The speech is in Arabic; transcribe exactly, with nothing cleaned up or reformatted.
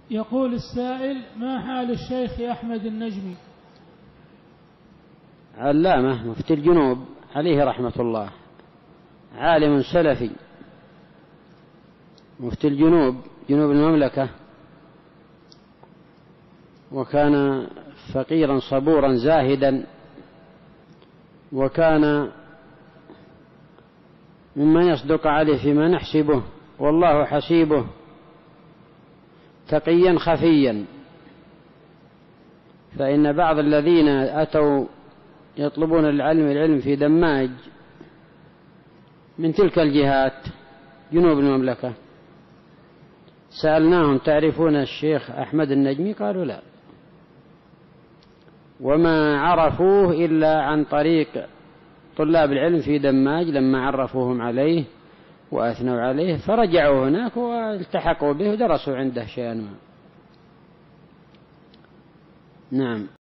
يقول السائل: ما حال الشيخ أحمد النجمي؟ علامة مفتي الجنوب عليه رحمة الله، عالم سلفي مفتي الجنوب جنوب المملكة، وكان فقيرا صبورا زاهدا، وكان ممن يصدق عليه فيما نحسبه والله حسيبه، تقيا خفيا. فإن بعض الذين أتوا يطلبون العلم العلم في دماج من تلك الجهات جنوب المملكة سألناهم: تعرفون الشيخ أحمد النجمي؟ قالوا لا، وما عرفوه إلا عن طريق طلاب العلم في دماج لما عرفوهم عليه وأثنوا عليه، فرجعوا هناك والتحقوا به ودرسوا عنده شيئا ما. نعم.